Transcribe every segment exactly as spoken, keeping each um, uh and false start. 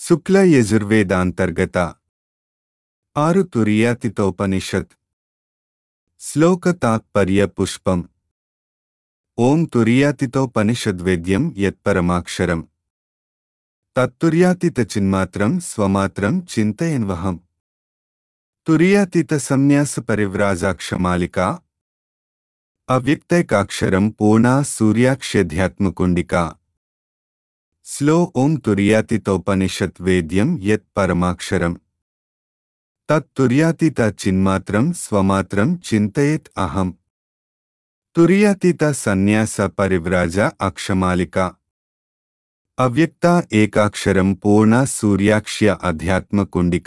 శుక్ల యజుర్వేదాంతర్గత ఆరు తురియాతితోపనిషత్ శ్లోక తాత్పర్య పుష్పం. ఓం తురియాతితోపనిషద్వేద్యం యత్పరమాక్షరం తత్తుర్యాతిత చిన్మాత్రం స్వమాత్రం చింతయన్వహం. తురియాతిత సన్యాస పరివ్రాజాక్షమాలికా అవ్యక్తైకాక్షరం పూర్ణా సూర్యాక్ష్యధ్యాత్మకుండికా. స్లో ఓం తురియాతితోపనిషత్ వేద్యం యత్ పరమాక్షరం తత్తుర్యాతిత చిన్మాత్రం స్వమాత్రం చింతయేత్ అహం. తురియాతిత సన్యాస పరివ్రాజ అక్షమాలిక అవ్యక్త ఏకాక్షరం పూర్ణ సూర్యాక్ష్య అధ్యాత్మ కుండిక.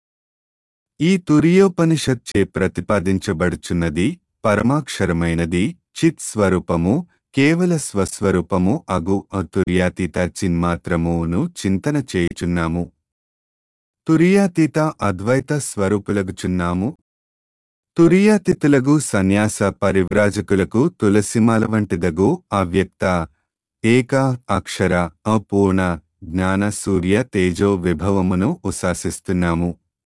ఈ తురియోపనిషత్చే ప్రతిపాదించబడుచున్నది పరమాక్షరమైనది, చిత్ స్వరూపము, కేవల స్వస్వరూపము అగు అతుర్యాతీత చిన్మాత్రమును చింతన చేయుచున్నాము. తురియాతీత అద్వైత స్వరూపులగుచున్నాము. తురియాతీతులగు సన్యాస పరివ్రాజకులకు తులసిమాల వంటిదగు అవ్యక్త ఏక అక్షర అపూర్ణ జ్ఞాన సూర్య తేజో విభవమును ఉశాసిస్తున్నాము.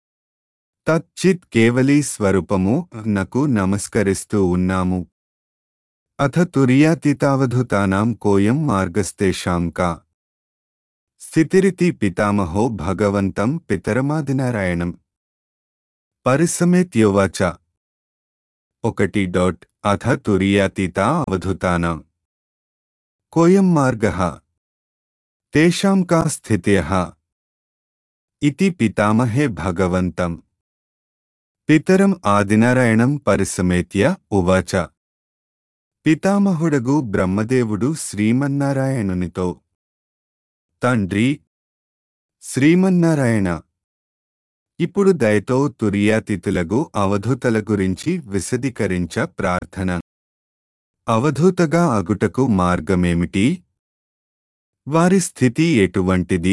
తచ్చిత్ కేవలీ స్వరూపము నకు నమస్కరిస్తూ ఉన్నాము. అథ తురియాతీతావధూతానాం కోయం మార్గస్తేషాం కా స్థితిరితి పితామహో భగవంతం పితరమాదినారాయణం పరిసమేత్యోవాచ. ఒకటి డాట్ అథ తురియాతీత అవధూతానాం కోయం మార్గః తేషాం కా స్థితిః ఇతి పితామహే భగవంతం పితరం ఆదినారాయణం పరిసమేత్య ఉవాచ. పితామహుడగు బ్రహ్మదేవుడు శ్రీమన్నారాయణునితో, తండ్రి శ్రీమన్నారాయణ, ఇప్పుడు దయతో తురియాతీతులగు అవధూతల గురించి విశదీకరించ ప్రార్థన. అవధూతగా అగుటకు మార్గమేమిటి? వారి స్థితి ఎటువంటిది?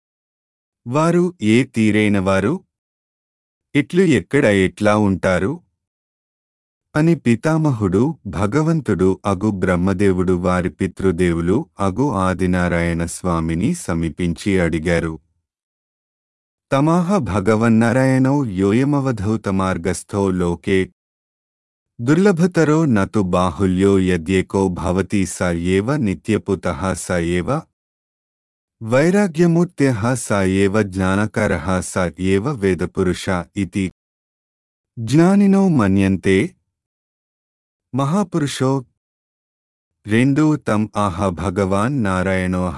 వారు ఏ తీరైనవారు? ఇట్లు ఎక్కడ ఎట్లా ఉంటారు అని పితామహుడు భగవంతుడు అగు బ్రహ్మదేవుడు వారి పితృదేవులు అగు ఆదినారాయణ స్వామిని సమీపించి అడిగారు. తమాహ భగవన్నారాయణో యోయమవధూతమార్గస్థో లోకే దుర్లభతరో నతు బాహుల్యో యద్యేకో భవతి స ఏవ నిత్యపుతః స ఏవ వైరాగ్యమూర్త్యః స ఏవ జ్ఞానకరః స ఏవ వేదపురుష ఇతి జ్ఞానినో మన్యంతే. మహాపురుషో రెండు తం ఆహ భగవాన్ నారాయణోః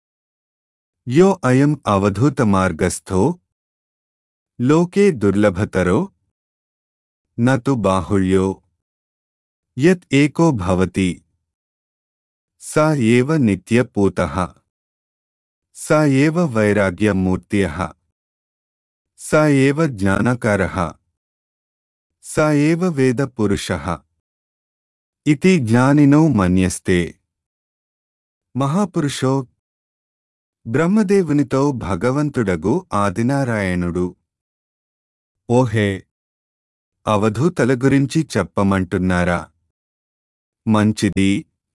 యో అయం అవధూత మార్గస్థో లోకే దుర్లభతరో నతు బాహుళ్యో యత్ ఏకో భవతి స ఏవ నిత్యపూతః స ఏవ వైరాగ్యమూర్త్యః స ఏవ జ్ఞానకరః స ఏవ వేదపురుషః ఇతి జ్ఞానినో మన్యస్తే. మహాపురుషో బ్రహ్మదేవునితో భగవంతుడగు ఆదినారాయణుడు, ఓహే, అవధూతల గురించి చెప్పమంటున్నారా? మంచిది.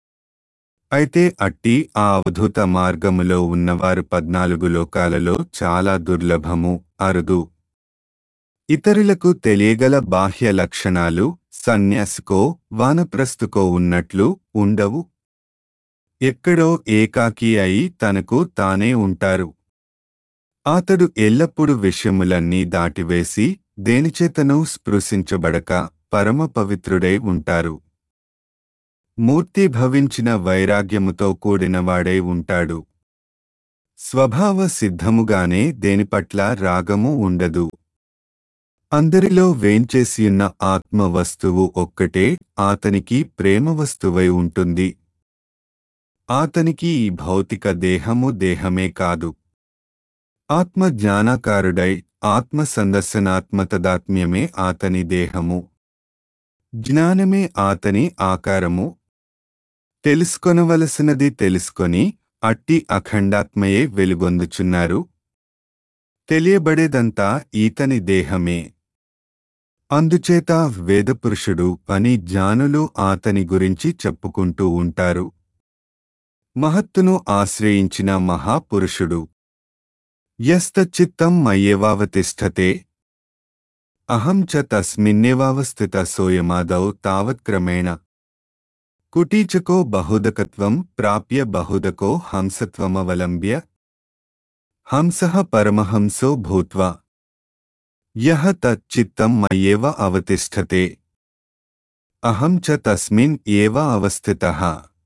అయితే అట్టి ఆ అవధూత మార్గములో ఉన్నవారు పద్నాలుగు లోకాలలో చాలా దుర్లభము, అరుదు. ఇతరులకు తెలియగల బాహ్య లక్షణాలు సన్యాసికో వానప్రస్థుకో ఉన్నట్లు ఉండవు. ఎక్కడో ఏకాకి అయి తనకు తానే ఉంటారు. అతడు ఎల్లప్పుడూ విషయములన్నీ దాటివేసి దేనిచేతనూ స్పృశించబడక పరమ పవిత్రుడై ఉంటారు. మూర్తీభవించిన వైరాగ్యముతో కూడినవాడై ఉంటాడు. స్వభావ సిద్ధముగానే దేనిపట్ల రాగము ఉండదు. అందరిలో వేంచేసియున్న ఆత్మ వస్తువు ఒక్కటే ఆతనికి ప్రేమ వస్తువై ఉంటుంది. ఆతనికి ఈ భౌతిక దేహము దేహమే కాదు. ఆత్మ జ్ఞానాకారుడై ఆత్మ సందర్శనాత్మతదాత్మ్యమే ఆతని దేహము. జ్ఞానమే ఆతని ఆకారము. తెలుసుకొనవలసినది తెలుసుకొని అట్టి అఖండాత్మయే వెలుగొందుచున్నారు. తెలియబడేదంతా ఈతని దేహమే. అందుచేత వేదపురుషుడు అని జ్ఞానులు ఆతని గురించి చెప్పుకుంటూ ఉంటారు. మహత్తును ఆశ్రయించిన మహాపురుషుడు. యస్తచిత్తం మయ్యేవావతిష్ఠతే అహం చ తస్మిన్నేవావస్థిత సోయమాదౌ తావత్క్రమేణ కుటీచకో బహుదకత్వం ప్రాప్య బహుదకో హంసత్వమవలంబ్య హంసః పరమహంసో భూత్వా యః తచ్చిత్తం మయ్యేవ అవతిష్ఠతే అహం చ తస్మిన్ ఏవ అవస్థితః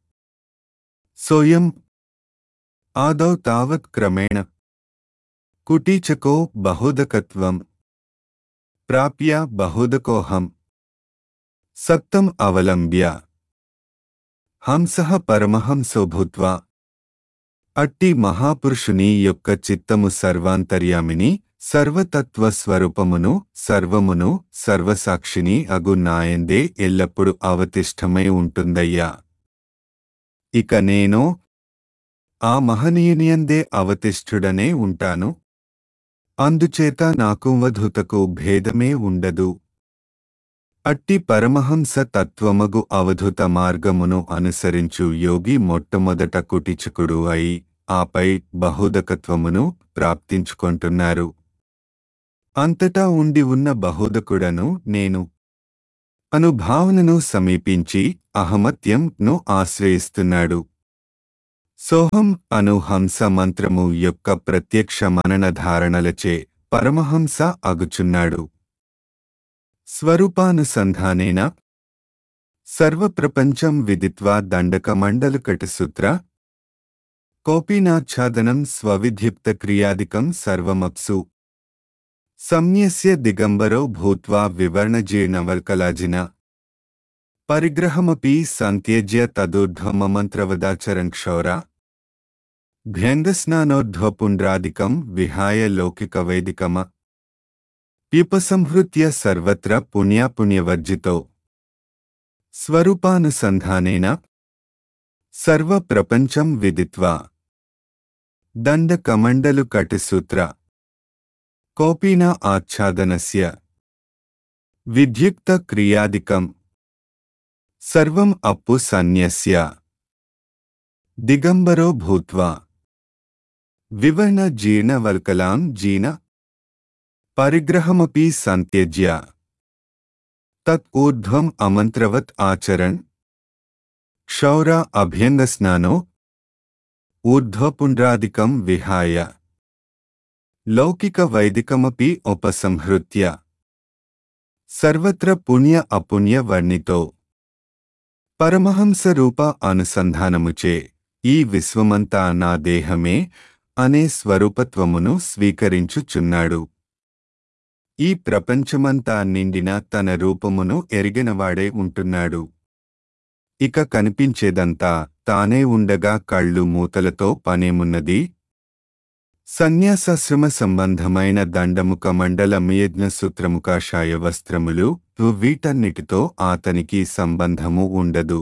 సోయం ఆదౌ తావత్ క్రమేణ కుటీచకో బహుదకత్వం ప్రాప్య బహుదకోహం సత్తం అవలంబ్య హంసః పరమహంసో భూత్వా. అట్టి మహాపురుషుని యొక్క చిత్తము సర్వాంతర్యామిని, సర్వతత్వ స్వరూపమును, సర్వమును, సర్వసాక్షిని అగు నాయందే ఎల్లప్పుడు అవతిష్ఠమై ఉంటుందయ్యా. ఇక నేను ఆ మహనీయునియందే అవతిష్ఠుడనే ఉంటాను. అందుచేత నాకు అవధూతకు భేదమే ఉండదు. అట్టి పరమహంస తత్వమగు అవధూత మార్గమును అనుసరించు యోగి మొట్టమొదట కుటిచకుడు అయి ఆపై బహుదకత్వమును ప్రాప్తించుకొంటున్నారు. అంతటా ఉండి ఉన్న బహుదకుడను నేను అను భావనను సమీపించి అహమత్యం ను ఆశ్రయిస్తున్నాడు. సోహం అను హంస మంత్రము యొక్క ప్రత్యక్ష మనన ధారణలచే పరమహంస అగుచున్నాడు. స్వరూపానుసంధానేన సర్వప్రపంచం విదిత్వా దండకమండలకటసూత్ర కోపీనాచ్ఛాదనం స్వవిధ్యుక్త క్రియాదికం సర్వమప్సు సంన్యస్య దిగంబరో భూత్వా వివర్ణజీర్ణవల్కలాజిన పరిగ్రహమపి సంత్యజ్య తదూర్ధ్వమమంత్రవదాచరన్ క్షౌరా భ్యంగస్నానోర్ధ్వపుండ్రాదికం విహాయ లౌకికవైదికమ ప్యుపసంహృత్య సర్వత్ర పుణ్యాపుణ్యవర్జితో స్వరూపానుసంధానేన సర్వప్రపంచం విదిత్వా దండకమండలుకటిసూత్ర కోపీన ఆచ్ఛాదనస్య విధ్యుక్త క్రియాదికం సర్వం అప్పు సన్యస్య దిగంబరో భూత్వా వివర్ణ జీర్ణవల్కలాం జీన పరిగ్రహమపి సంత్యజ్య తత్ ఊర్ధ్వం అమంత్రవత్ ఆచరణ్ క్షౌర అభ్యంగస్నానో ఊర్ధ్వపుండ్రాదికం విహాయ లౌకిక వైదికమపి ఉపసంహృత్య సర్వత్ర పుణ్య అపుణ్య వర్ణితో పరమహంస రూప అనుసంధానముచే ఈ విశ్వమంతా నా దేహమే అనే స్వరూపత్వమును స్వీకరించుచున్నాడు. ఈ ప్రపంచమంతా నిండిన తన రూపమును ఎరిగినవాడే ఉంటున్నాడు. ఇక కనిపించేదంతా తానే ఉండగా కళ్ళు మూతలతో పనేమున్నది? సన్యాసాశ్రమ సంబంధమైన దండముఖ మండల మియజ్ఞ సూత్రముకాషాయ వస్త్రములు వీటన్నిటితో ఆతనికి సంబంధము ఉండదు.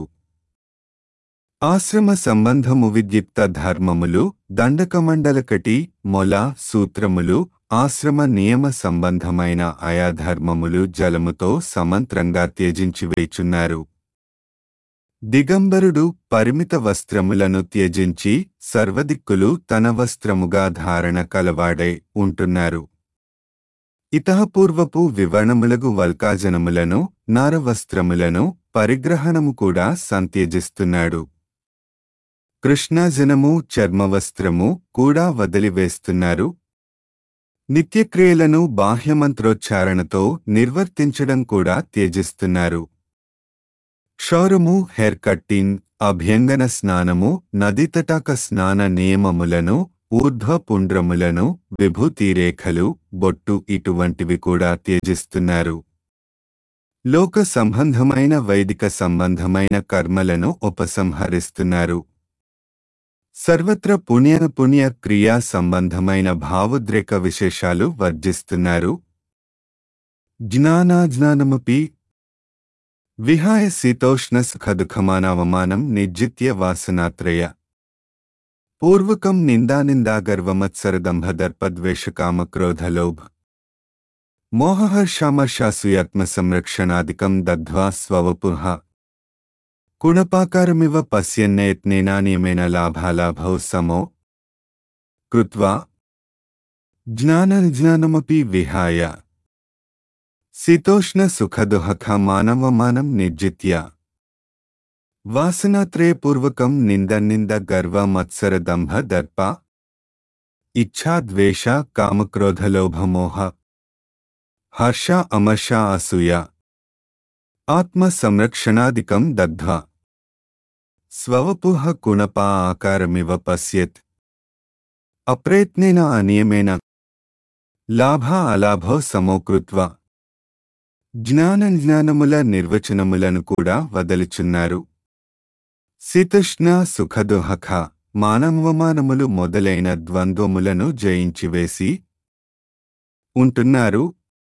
ఆశ్రమ సంబంధము విద్యుక్త ధర్మములు, దండకమండలకటి, మొల, సూత్రములు, ఆశ్రమ నియమ సంబంధమైన ఆయా ధర్మములు జలముతో సమంత్రంగా త్యజించివేచున్నారు. దిగంబరుడు పరిమిత వస్త్రములను త్యజించి సర్వదిక్కులు తన వస్త్రముగా ధారణ కలవాడై ఉంటున్నారు. ఇతఃపూర్వపు వివర్ణములగు వల్కాజనములను, నారవస్త్రములను, పరిగ్రహణము కూడా సంత్యజిస్తున్నాడు. కృష్ణాజనము, చర్మవస్త్రము కూడా వదిలివేస్తున్నారు. నిత్యక్రియలను బాహ్యమంత్రోచ్చారణతో నిర్వర్తించడం కూడా త్యజిస్తున్నారు. క్షౌరము, హెయిర్ కట్టింగ్, అభ్యంగన స్నానము, నదీతటాక స్నాన నియమములను, ఊర్ధ్వపుండ్రములను, విభూతిరేఖలు, బొట్టు ఇటువంటివి కూడా త్యజిస్తున్నారు. లోక సంబంధమైన వైదిక సంబంధమైన కర్మలను ఉపసంహరిస్తున్నారు. సర్వత్ర పుణ్య పుణ్య క్రియా సంబంధమైన భావోద్రేక విశేషాలు వర్జిస్తున్నారు. జ్ఞానాజ్ఞానమపి విహాయ శీతోష్ణ సుఖదుఃఖమానవమానం నిర్జిత్య వాసనాత్రయ పూర్వకం నిందానిందాగర్వమత్సరదంభదర్పద్వేషకామక్రోధలోభ మోహహర్షామర్షాసూయాత్మసంరక్షణాదికం దగ్ధ్వా స్వవపుః కుణపాకారమివ పశ్యన్నయత్నేనానియమేన లాభాలాభౌ సమో కృత్వా జ్ఞానజ్ఞానమపి విహాయ శీతోష్ణ సుఖదుఃఖ మానవమానం నిర్జిత్య వాసనాత్రయపూర్వకం నింద నింద గర్వ మత్సర దంభ దర్ప ఇచ్ఛా ద్వేష కామక్రోధలోభమోహ హర్ష అమర్ష అసూయ ఆత్మ సంరక్షణాదికం దగ్ధ్వా స్వవపుః కుణపా ఆకారమివ పశ్యత్ అప్రయత్నేన అనియమేన లాభ అలాభో సమోకృత్వా జ్ఞానజ్ఞానముల నిర్వచనములను కూడా వదలుచున్నారు. శీతోష్ణ సుఖదుఃఖ మానవమానములు మొదలైన ద్వంద్వములను జయించివేసి ఉంటున్నారు.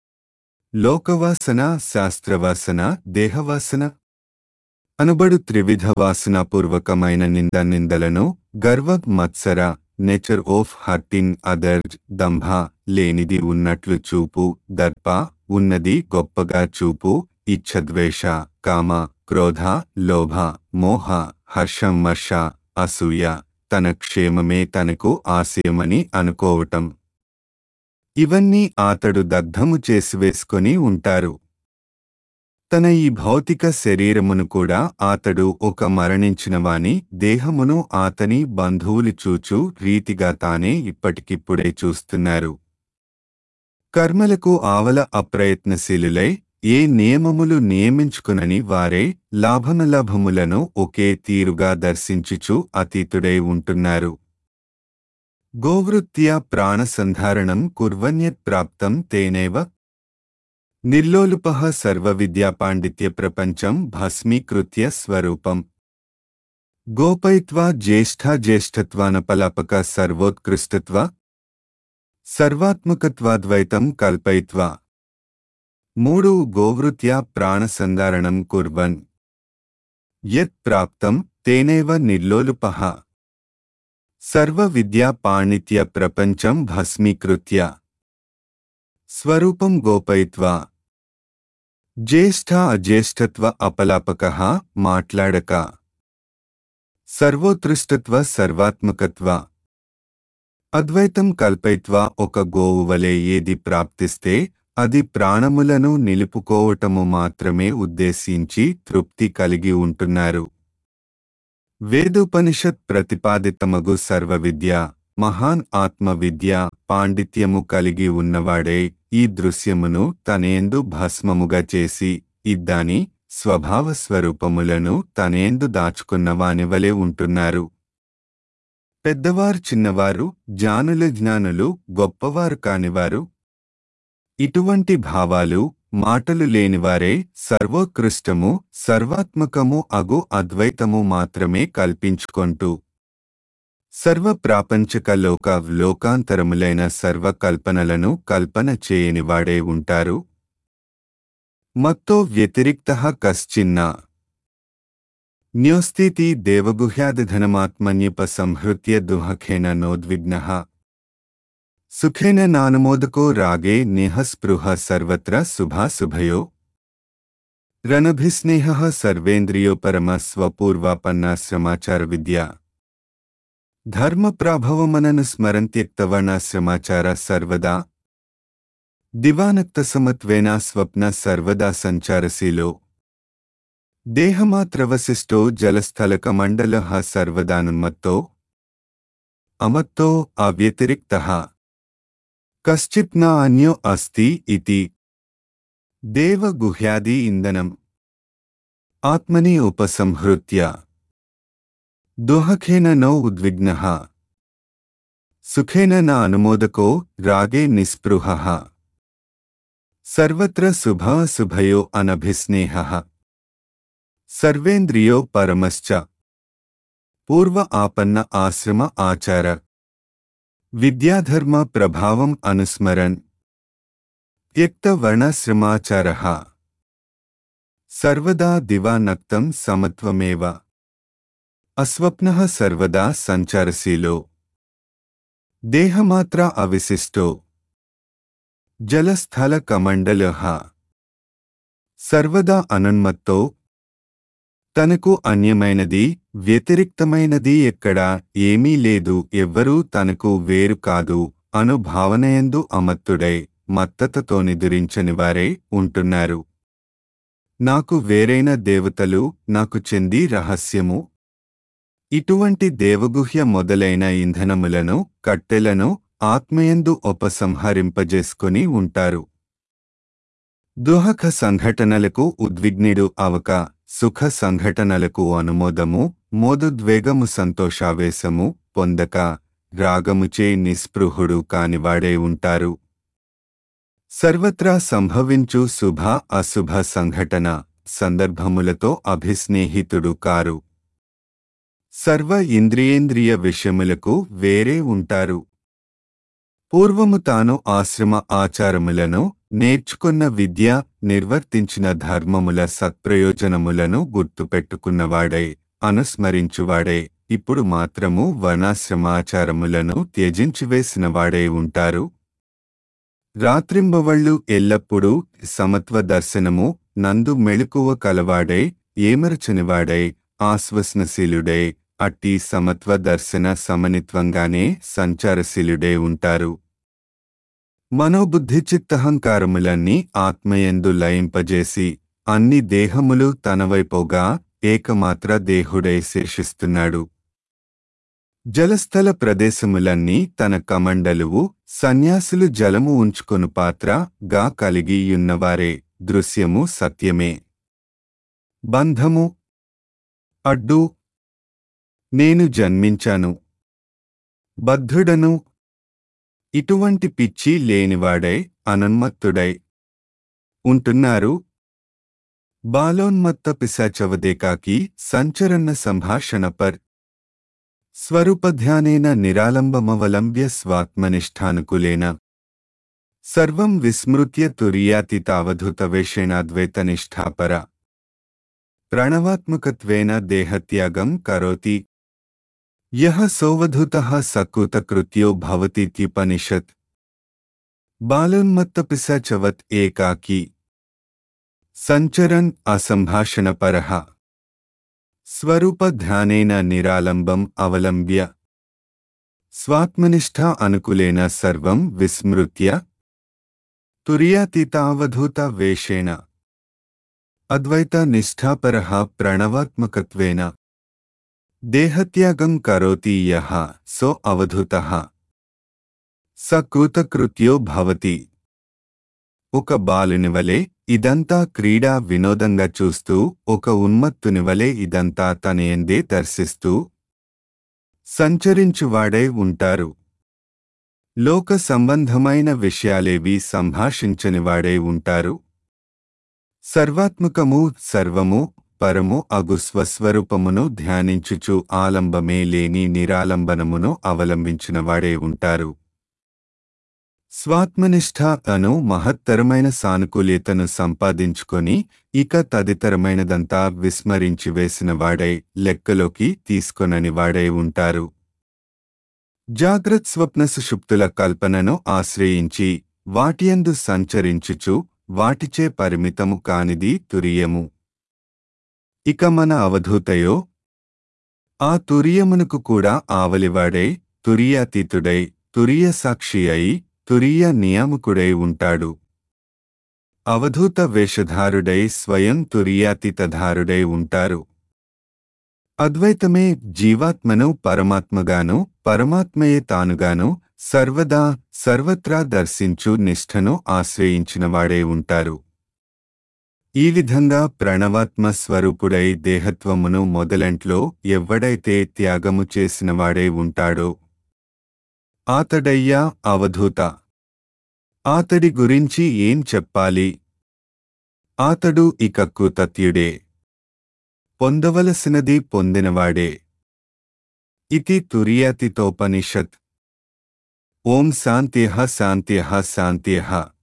లోకవాసన, శాస్త్రవాసన, దేహవాసన అనబడు త్రివిధ వాసనాపూర్వకమైన నింద నిందలను, గర్వ మత్సర నేచర్ ఆఫ్ హర్టింగ్ అదర్స్, దంభ లేనిది ఉన్నట్లు చూపు, దర్ప ఉన్నది గొప్పగా చూపు, ఇచ్ఛద్వేష కామ క్రోధ లోభ మోహ హర్షం మర్ష అసూయ తన క్షేమమే తనకు ఆశయమని అనుకోవటం, ఇవన్నీ అతడు దగ్ధము చేసివేసుకొని ఉంటారు. తన ఈ భౌతిక శరీరమును కూడా అతడు ఒక మరణించిన వాని దేహమును అతని బంధువులు చూచు రీతిగా తానే ఇప్పటికిప్పుడే చూస్తున్నారు. కర్మలకు ఆవల అప్రయత్నశీలులై ఏ నియమములు నియమించుకునని వారే లాభనలాభములను ఒకే తీరుగా దర్శించుచు అతీతుడై ఉంటున్నారు. గోవృత్త్యా ప్రాణసంధారణం కుర్వన్యత్ ప్రాప్తం తేనైవ నిర్లోలుపః సర్వవిద్యాపాండిత్య ప్రపంచం భస్మీకృత్య స్వరూపం గోపయిత్వా జ్యేష్ఠా జ్యేష్ఠత్వానపలాపక సర్వోత్కృష్టత్వ సర్వాత్మకత్వాద్వైతం కల్పయిత్వా. మూడు గోవృత్యా ప్రాణసంధారణం కుర్వన్ యత్ ప్రాప్తం తేనైవ నిర్లోలుపః సర్వవిద్యా పాండిత్య ప్రపంచం భస్మీకృత్య స్వరూపం గోపయిత్వా. జ్యేష్ఠ అజ్యేష్ఠత్వ అపలాపకః మాట్లాడక, సర్వోత్కృష్టత్వ సర్వాత్మకత్వ అద్వైతం కల్పయిత్వా. ఒక గోవు వలె ఏది ప్రాప్తిస్తే అది ప్రాణములను నిలుపుకోవటము మాత్రమే ఉద్దేశించి తృప్తి కలిగి ఉంటున్నారు. వేదోపనిషత్ ప్రతిపాదితమగు సర్వవిద్య, మహాన్ ఆత్మవిద్య పాండిత్యము కలిగి ఉన్నవాడే ఈ దృశ్యమును తనేందు భస్మముగా చేసి ఇద్దాని స్వభావస్వరూపములను తనేందు దాచుకున్నవానివలే ఉంటున్నారు. పెద్దవారు చిన్నవారు, జ్ఞానులు జ్ఞానులు, గొప్పవారు కానివారు, ఇటువంటి భావాలు మాటలు లేనివారే సర్వోత్కృష్టము సర్వాత్మకము అగు అద్వైతము మాత్రమే కల్పించుకొంటూ సర్వ ప్రాపంచక లోక లోకాంతరములైన సర్వకల్పనలను కల్పన చేయనివాడే ఉంటారు. మత్తో వ్యతిరిక్తః కశ్చిన్న న్యోస్తితి దేవగుహ్యాదిధనమాత్మన్యుపసంహృత్య దుఃఖేన నోద్విగ్నః సుఖేన నానమోదకో రాగే నేహస్పృహ సర్వత్ర శుభాశుభయో రణభిస్నేహః సర్వేంద్రియో పరమ స్వపూర్వాపన్నాశ్రమాచార విద్య ధర్మప్రాభవమనను స్మరంత్యక్తవర్ణాశ్రమాచార సర్వదా దివానక్తసమత్వేన స్వప్న సర్వదా సంచారశీలో దేహమాత్రవశిష్టో జలస్థలకమండలః సర్వదానున్మత్తో అమత్తో అవ్యతిరిక్తః కశ్చిత్ న అన్యో అస్తి ఇతి. దేవగుహ్యాది ఇంధనం ఆత్మని ఉపసంహృత్య దుఃఖేన నో ఉద్విగ్నః సుఖేన న అనుమోదకో రాగే నిస్పృహః సర్వత్ర శుభాశుభయో అనభిస్నేహః సర్వేంద్రియో పరమశ్చ పూర్వ ఆపన్న ఆశ్రమ ఆచార విద్యాధర్మ ప్రభావం అనుస్మరన్ త్యక్త వర్ణాశ్రమాచారః సర్వదా దివానక్తం సమత్వమేవ అస్వప్నః సర్వదా సంచారశీలో దేహమాత్ర అవిశిష్టో జలస్థల కమండలః సర్వదా అనున్మత్తో తనకు అన్యమైనది వ్యతిరిక్తమైనది ఎక్కడా ఏమీ లేదు, ఎవ్వరూ తనకు వేరు కాదు అను భావనయందు అమత్తుడై మత్తతతో నిదురించని వారే ఉంటున్నారు. నాకు వేరైన దేవతలు నాకు చెంది రహస్యము. ఇటువంటి దేవగుహ్య మొదలైన ఇంధనములను కట్టెలను ఆత్మయందు ఉపసంహరింపజేసుకొని ఉంటారు. దుఃఖ సంఘటనలకు ఉద్విగ్నుడు అవక సుఖ సంఘటనలకు అనుమోదము మోదుద్వేగము సంతోషావేశము పొందక రాగముచే నిస్పృహుడు కానివాడే ఉంటారు. సర్వత్రా సంభవించు శుభ అశుభ సంఘటన సందర్భములతో అభిస్నేహితుడు కారు. సర్వ ఇంద్రియేంద్రియ విషయములకు వేరే ఉంటారు. పూర్వము తాను ఆశ్రమ ఆచారములను నేర్చుకున్న విద్య నిర్వర్తించిన ధర్మముల సత్ప్రయోజనములను గుర్తుపెట్టుకున్నవాడై అనుస్మరించువాడై ఇప్పుడు మాత్రము వర్ణాశ్రమాచారములను త్యజించివేసినవాడై ఉంటారు. రాత్రింబవళ్ళు ఎల్లప్పుడూ సమత్వ దర్శనము నందు మెళుకువ కలవాడై ఏమరచనివాడై ఆశ్వసనశీలుడై అట్టి సమత్వ దర్శన సమనిత్వంగానే సంచారశీలుడై ఉంటారు. మనోబుద్ధి చిత్తహంకారములన్నీ ఆత్మయందు లయింపజేసి అన్ని దేహములు తనవైపోగా ఏకమాత్ర దేహుడై శేషిస్తున్నాడు. జలస్థల ప్రదేశములన్నీ తన కమండలువు సన్యాసులు జలము ఉంచుకొను పాత్ర గా కలిగియున్నవారే దృశ్యము సత్యమే. బంధము అడ్డు నేను జన్మించాను బద్ధుడను ఇటువంటి పిచ్చి లేనివాడై అనన్మత్తుడై ఉంటున్నారు. బాలోన్మత్త పిశాచవదేకాకి సంచరన్న సంభాషణ పర్ స్వరూపధ్యానేన నిరాలంబమవలంబ్య స్వాత్మనిష్టానుకూలేన సర్వం విస్మృత్య తుర్యాతి తావధూతవేషేణాద్వైతనిష్ఠాపర ప్రణవాత్మకత్వేన దేహత్యాగం కరోతి యః సోవధూతః సకృతకృత్యో భవతీత్యుపనిషత్. బాలోన్మత్తపిశాచవత్ ఏకాకీ సంచరన్ అసంభాషణపరః స్వరూపధ్యానేన నిరాలంబం అవలంబ్య స్వాత్మనిష్ఠా అనుకూలేన సర్వం విస్మృత్య తుర్యాతి తావధూత వేషేణ అద్వైత నిష్ఠాపరః ప్రణవాత్మకత్వేన దేహత్యాగం కరోతి యః సో అవధూతః స కృతకృత్యో భవతి. ఒక బాలునివలే ఇదంతా క్రీడా వినోదంగా చూస్తూ ఒక ఉన్మత్తునివలే ఇదంతా తనయందే దర్శిస్తూ సంచరించువాడై ఉంటారు. లోక సంబంధమైన విషయాలేవి సంభాషించనివాడై ఉంటారు. సర్వాత్మకము సర్వము పరము అగు స్వస్వరూపమును ధ్యానించుచు ఆలంబమే లేని నిరాలంబనమును అవలంబించినవాడే ఉంటారు. స్వాత్మనిష్ఠ అను మహత్తరమైన సానుకూల్యతను సంపాదించుకొని ఇక తదితరమైనదంతా విస్మరించి వేసిన వాడై లెక్కలోకి తీసుకొనని వాడై ఉంటారు. జాగ్రత్ స్వప్న సుషుప్తుల కల్పనను ఆశ్రయించి వాటియందు సంచరించుచు వాటిచే పరిమితము కానిది తురియము. ఇక మన అవధూతయో ఆ తురియమునకు కూడా ఆవలివాడై తురియాతీతుడై తురియ సాక్షి అయి తురియ నియామకుడై ఉంటాడు. అవధూత వేషధారుడై స్వయం తురియాతీతధారుడై ఉంటారు. అద్వైతమే జీవాత్మను పరమాత్మగాను పరమాత్మయే తానుగాను సర్వదా సర్వత్రా దర్శించు నిష్ఠను ఆశ్రయించినవాడై ఉంటారు. ఈ విధంగా ప్రణవాత్మ స్వరూపుడై దేహత్వమును మొదలెంట్లో ఎవ్వడైతే త్యాగము చేసినవాడై ఉంటాడో ఆతడయ్యా అవధూత. ఆతడి గురించి ఏం చెప్పాలి? ఆతడు ఇక కృతజ్ఞుడే, పొందవలసినది పొందినవాడే. ఇతి తురియాతితోపనిషత్. ఓం శాంత్యః శాంత్యః శాంత్యః.